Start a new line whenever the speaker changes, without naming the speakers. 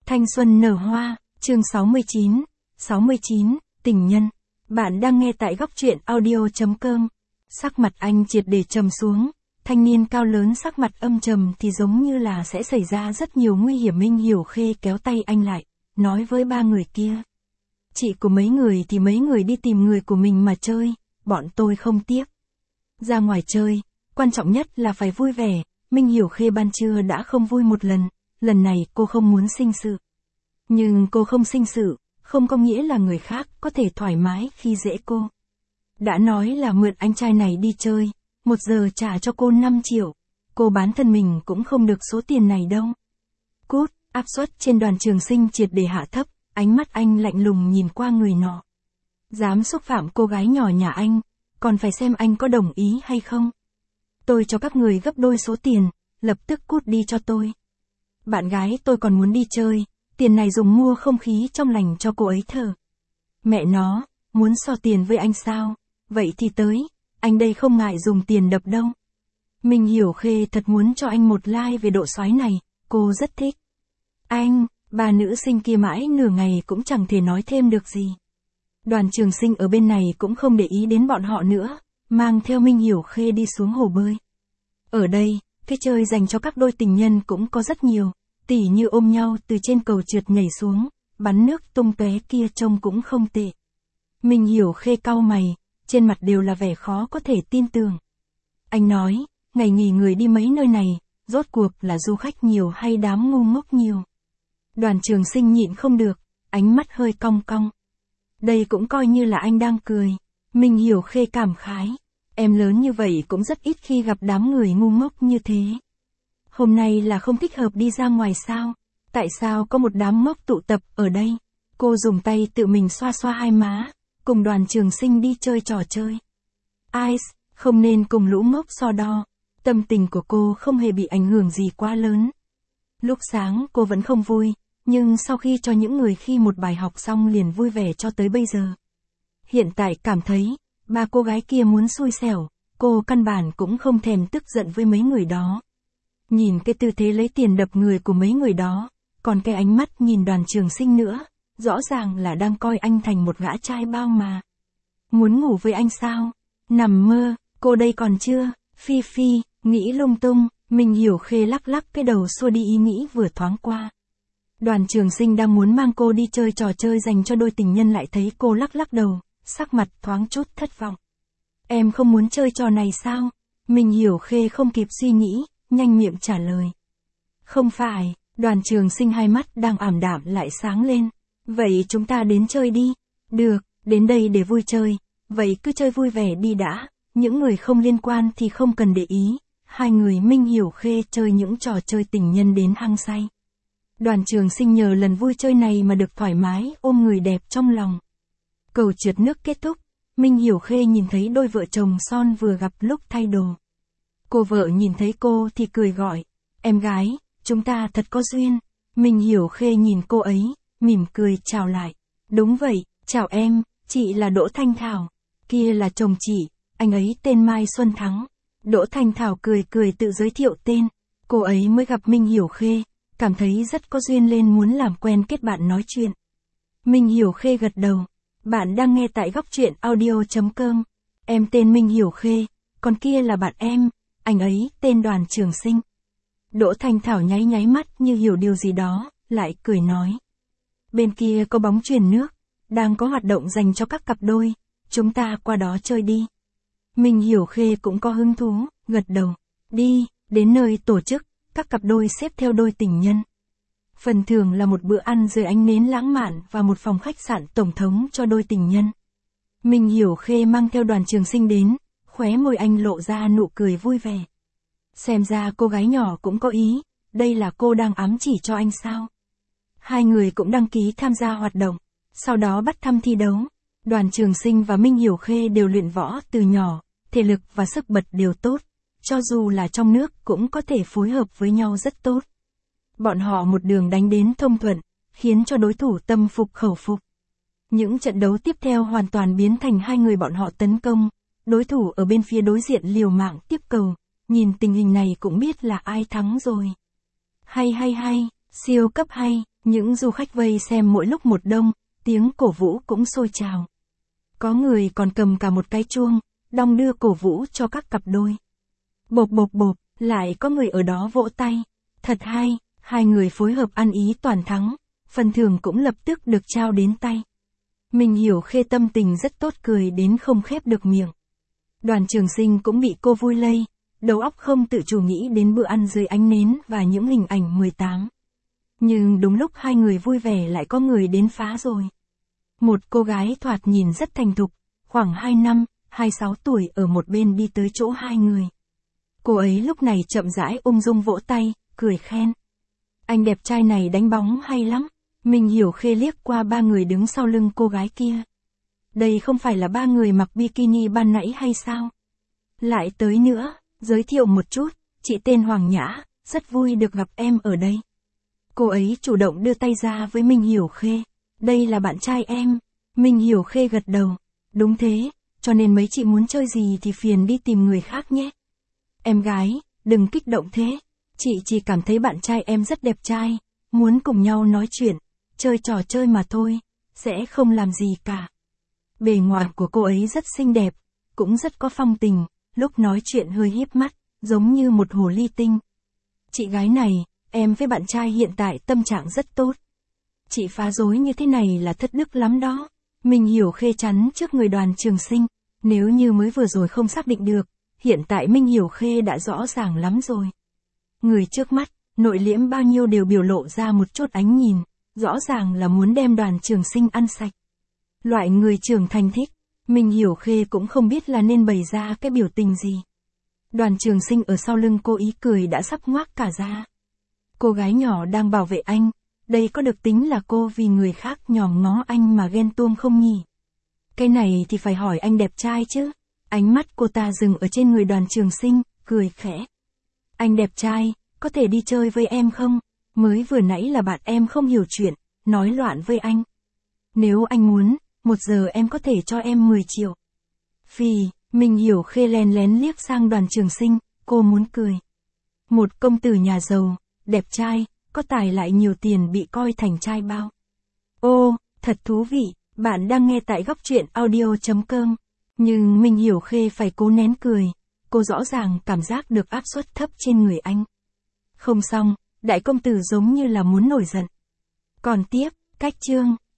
Thanh xuân nở hoa, chương 69, tình nhân. Bạn đang nghe tại góc truyện audio.com. Sắc mặt anh triệt để trầm xuống, thanh niên cao lớn sắc mặt âm trầm thì giống như là sẽ xảy ra rất nhiều nguy hiểm. Minh Hiểu Khê kéo tay anh lại, nói với ba người kia. Chị của mấy người thì mấy người đi tìm người của mình mà chơi, bọn tôi không tiếc. Ra ngoài chơi, quan trọng nhất là phải vui vẻ. Minh Hiểu Khê ban trưa đã không vui một lần này cô không muốn sinh sự. Nhưng cô không sinh sự, không có nghĩa là người khác có thể thoải mái khi dễ cô. Đã nói là mượn anh trai này đi chơi, 1 giờ trả cho cô 5 triệu, cô bán thân mình cũng không được số tiền này đâu. Cút, áp suất trên Đoàn Trường Sinh triệt để hạ thấp, ánh mắt anh lạnh lùng nhìn qua người nọ. Dám xúc phạm cô gái nhỏ nhà anh, còn phải xem anh có đồng ý hay không. Tôi cho các người gấp đôi số tiền, lập tức cút đi cho tôi. Bạn gái tôi còn muốn đi chơi, tiền này dùng mua không khí trong lành cho cô ấy thở. Mẹ nó, muốn so tiền với anh sao? Vậy thì tới, anh đây không ngại dùng tiền đập đâu. Minh Hiểu Khê thật muốn cho anh một like về độ xoái này, cô rất thích. Anh, bà nữ sinh kia mãi nửa ngày cũng chẳng thể nói thêm được gì. Đoàn Trường Sinh ở bên này cũng không để ý đến bọn họ nữa, mang theo Minh Hiểu Khê đi xuống hồ bơi. Ở đây, cái chơi dành cho các đôi tình nhân cũng có rất nhiều, tỉ như ôm nhau từ trên cầu trượt nhảy xuống, bắn nước tung tóe kia trông cũng không tệ. Minh Hiểu Khê cau mày, trên mặt đều là vẻ khó có thể tin tưởng. Anh nói, ngày nghỉ người đi mấy nơi này, rốt cuộc là du khách nhiều hay đám ngu ngốc nhiều. Đoàn Trường Sinh nhịn không được, ánh mắt hơi cong cong. Đây cũng coi như là anh đang cười. Minh Hiểu Khê cảm khái, em lớn như vậy cũng rất ít khi gặp đám người ngu ngốc như thế. Hôm nay là không thích hợp đi ra ngoài sao? Tại sao có một đám ngốc tụ tập ở đây? Cô dùng tay tự mình xoa xoa hai má, cùng Đoàn Trường Sinh đi chơi trò chơi. Ice, không nên cùng lũ ngốc so đo. Tâm tình của cô không hề bị ảnh hưởng gì quá lớn. Lúc sáng cô vẫn không vui, nhưng sau khi cho những người khi một bài học xong liền vui vẻ cho tới bây giờ. Hiện tại cảm thấy, ba cô gái kia muốn xui xẻo, cô căn bản cũng không thèm tức giận với mấy người đó. Nhìn cái tư thế lấy tiền đập người của mấy người đó, còn cái ánh mắt nhìn Đoàn Trường Sinh nữa, rõ ràng là đang coi anh thành một gã trai bao mà. Muốn ngủ với anh sao? Nằm mơ, cô đây còn chưa, Phi Phi, nghĩ lung tung. Minh Hiểu Khê lắc lắc cái đầu xua đi ý nghĩ vừa thoáng qua. Đoàn Trường Sinh đang muốn mang cô đi chơi trò chơi dành cho đôi tình nhân lại thấy cô lắc lắc đầu, sắc mặt thoáng chút thất vọng. Em không muốn chơi trò này sao? Minh Hiểu Khê không kịp suy nghĩ, nhanh miệng trả lời. Không phải. Đoàn Trường Sinh hai mắt đang ảm đạm lại sáng lên. Vậy chúng ta đến chơi đi. Được, đến đây để vui chơi. Vậy cứ chơi vui vẻ đi đã, những người không liên quan thì không cần để ý. Hai người Minh Hiểu Khê chơi những trò chơi tình nhân đến hăng say. Đoàn Trường Sinh nhờ lần vui chơi này mà được thoải mái ôm người đẹp trong lòng. Cầu trượt nước kết thúc, Minh Hiểu Khê nhìn thấy đôi vợ chồng son vừa gặp lúc thay đồ. Cô vợ nhìn thấy cô thì cười gọi, em gái, chúng ta thật có duyên. Minh Hiểu Khê nhìn cô ấy, mỉm cười chào lại. Đúng vậy, chào em, chị là Đỗ Thanh Thảo. Kia là chồng chị, anh ấy tên Mai Xuân Thắng. Đỗ Thanh Thảo cười cười tự giới thiệu tên. Cô ấy mới gặp Minh Hiểu Khê, cảm thấy rất có duyên lên muốn làm quen kết bạn nói chuyện. Minh Hiểu Khê gật đầu. Bạn đang nghe tại góc truyện audio.com. Em tên Minh Hiểu Khê, còn kia là bạn em, anh ấy tên Đoàn Trường Sinh. Đỗ Thanh Thảo nháy nháy mắt như hiểu điều gì đó, lại cười nói. Bên kia có bóng chuyền nước, đang có hoạt động dành cho các cặp đôi, chúng ta qua đó chơi đi. Minh Hiểu Khê cũng có hứng thú, gật đầu. Đi, đến nơi tổ chức, các cặp đôi xếp theo đôi tình nhân. Phần thưởng là một bữa ăn dưới ánh nến lãng mạn và một phòng khách sạn tổng thống cho đôi tình nhân. Minh Hiểu Khê mang theo Đoàn Trường Sinh đến, khóe môi anh lộ ra nụ cười vui vẻ. Xem ra cô gái nhỏ cũng có ý, đây là cô đang ám chỉ cho anh sao? Hai người cũng đăng ký tham gia hoạt động, sau đó bắt thăm thi đấu. Đoàn Trường Sinh và Minh Hiểu Khê đều luyện võ từ nhỏ, thể lực và sức bật đều tốt, cho dù là trong nước cũng có thể phối hợp với nhau rất tốt. Bọn họ một đường đánh đến thông thuận, khiến cho đối thủ tâm phục khẩu phục. Những trận đấu tiếp theo hoàn toàn biến thành hai người bọn họ tấn công, đối thủ ở bên phía đối diện liều mạng tiếp cầu, nhìn tình hình này cũng biết là ai thắng rồi. Hay, siêu cấp hay, Những du khách vây xem mỗi lúc một đông, tiếng cổ vũ cũng sôi trào. Có người còn cầm cả một cái chuông, đong đưa cổ vũ cho các cặp đôi. Bộp bộp bộp, lại có người ở đó vỗ tay. Thật hay, hai người phối hợp ăn ý toàn thắng, phần thưởng cũng lập tức được trao đến tay. Mình Hiểu Khê tâm tình rất tốt, cười đến không khép được miệng. Đoàn Trường Sinh cũng bị cô vui lây, đầu óc không tự chủ nghĩ đến bữa ăn dưới ánh nến và những hình ảnh 18. Nhưng đúng lúc hai người vui vẻ lại có người đến phá rồi. Một cô gái thoạt nhìn rất thành thục, khoảng 2 năm, 26 tuổi ở một bên đi tới chỗ hai người. Cô ấy lúc này chậm rãi ung dung vỗ tay, cười khen. Anh đẹp trai này đánh bóng hay lắm. Mình Hiểu Khê liếc qua ba người đứng sau lưng cô gái kia. Đây không phải là ba người mặc bikini ban nãy hay sao? Lại tới nữa, giới thiệu một chút, chị tên Hoàng Nhã, rất vui được gặp em ở đây. Cô ấy chủ động đưa tay ra với Mình Hiểu Khê. Đây là bạn trai em. Mình Hiểu Khê gật đầu. Đúng thế, cho nên mấy chị muốn chơi gì thì phiền đi tìm người khác nhé. Em gái, đừng kích động thế. Chị chỉ cảm thấy bạn trai em rất đẹp trai, muốn cùng nhau nói chuyện, chơi trò chơi mà thôi, sẽ không làm gì cả. Bề ngoài của cô ấy rất xinh đẹp, cũng rất có phong tình, lúc nói chuyện hơi híp mắt, giống như một hồ ly tinh. Chị gái này, em với bạn trai hiện tại tâm trạng rất tốt. Chị phá rối như thế này là thất đức lắm đó. Mình Hiểu Khê chắn trước người Đoàn Trường Sinh, nếu như mới vừa rồi không xác định được, hiện tại Minh Hiểu Khê đã rõ ràng lắm rồi. Người trước mắt, nội liễm bao nhiêu đều biểu lộ ra một chút ánh nhìn, rõ ràng là muốn đem Đoàn Trường Sinh ăn sạch. Loại người trưởng thành thích, Minh Hiểu Khê cũng không biết là nên bày ra cái biểu tình gì. Đoàn Trường Sinh ở sau lưng cô ý cười đã sắp ngoác cả ra. Cô gái nhỏ đang bảo vệ anh, đây có được tính là cô vì người khác nhòm ngó anh mà ghen tuông không nhỉ? Cái này thì phải hỏi anh đẹp trai chứ. Ánh mắt cô ta dừng ở trên người Đoàn Trường Sinh, cười khẽ. Anh đẹp trai, có thể đi chơi với em không? Mới vừa nãy là bạn em không hiểu chuyện, nói loạn với anh. Nếu anh muốn, 1 giờ em có thể cho em 10 triệu. Phì, Mình Hiểu Khê lén lén liếc sang Đoàn Trường Sinh, cô muốn cười. Một công tử nhà giàu, đẹp trai, có tài lại nhiều tiền bị coi thành trai bao. Ô, thật thú vị, bạn đang nghe tại góc truyện audio.com. Nhưng Mình Hiểu Khê phải cố nén cười, cô rõ ràng cảm giác được áp suất thấp trên người anh. Không xong, đại công tử giống như là muốn nổi giận. Còn tiếp, cách chương.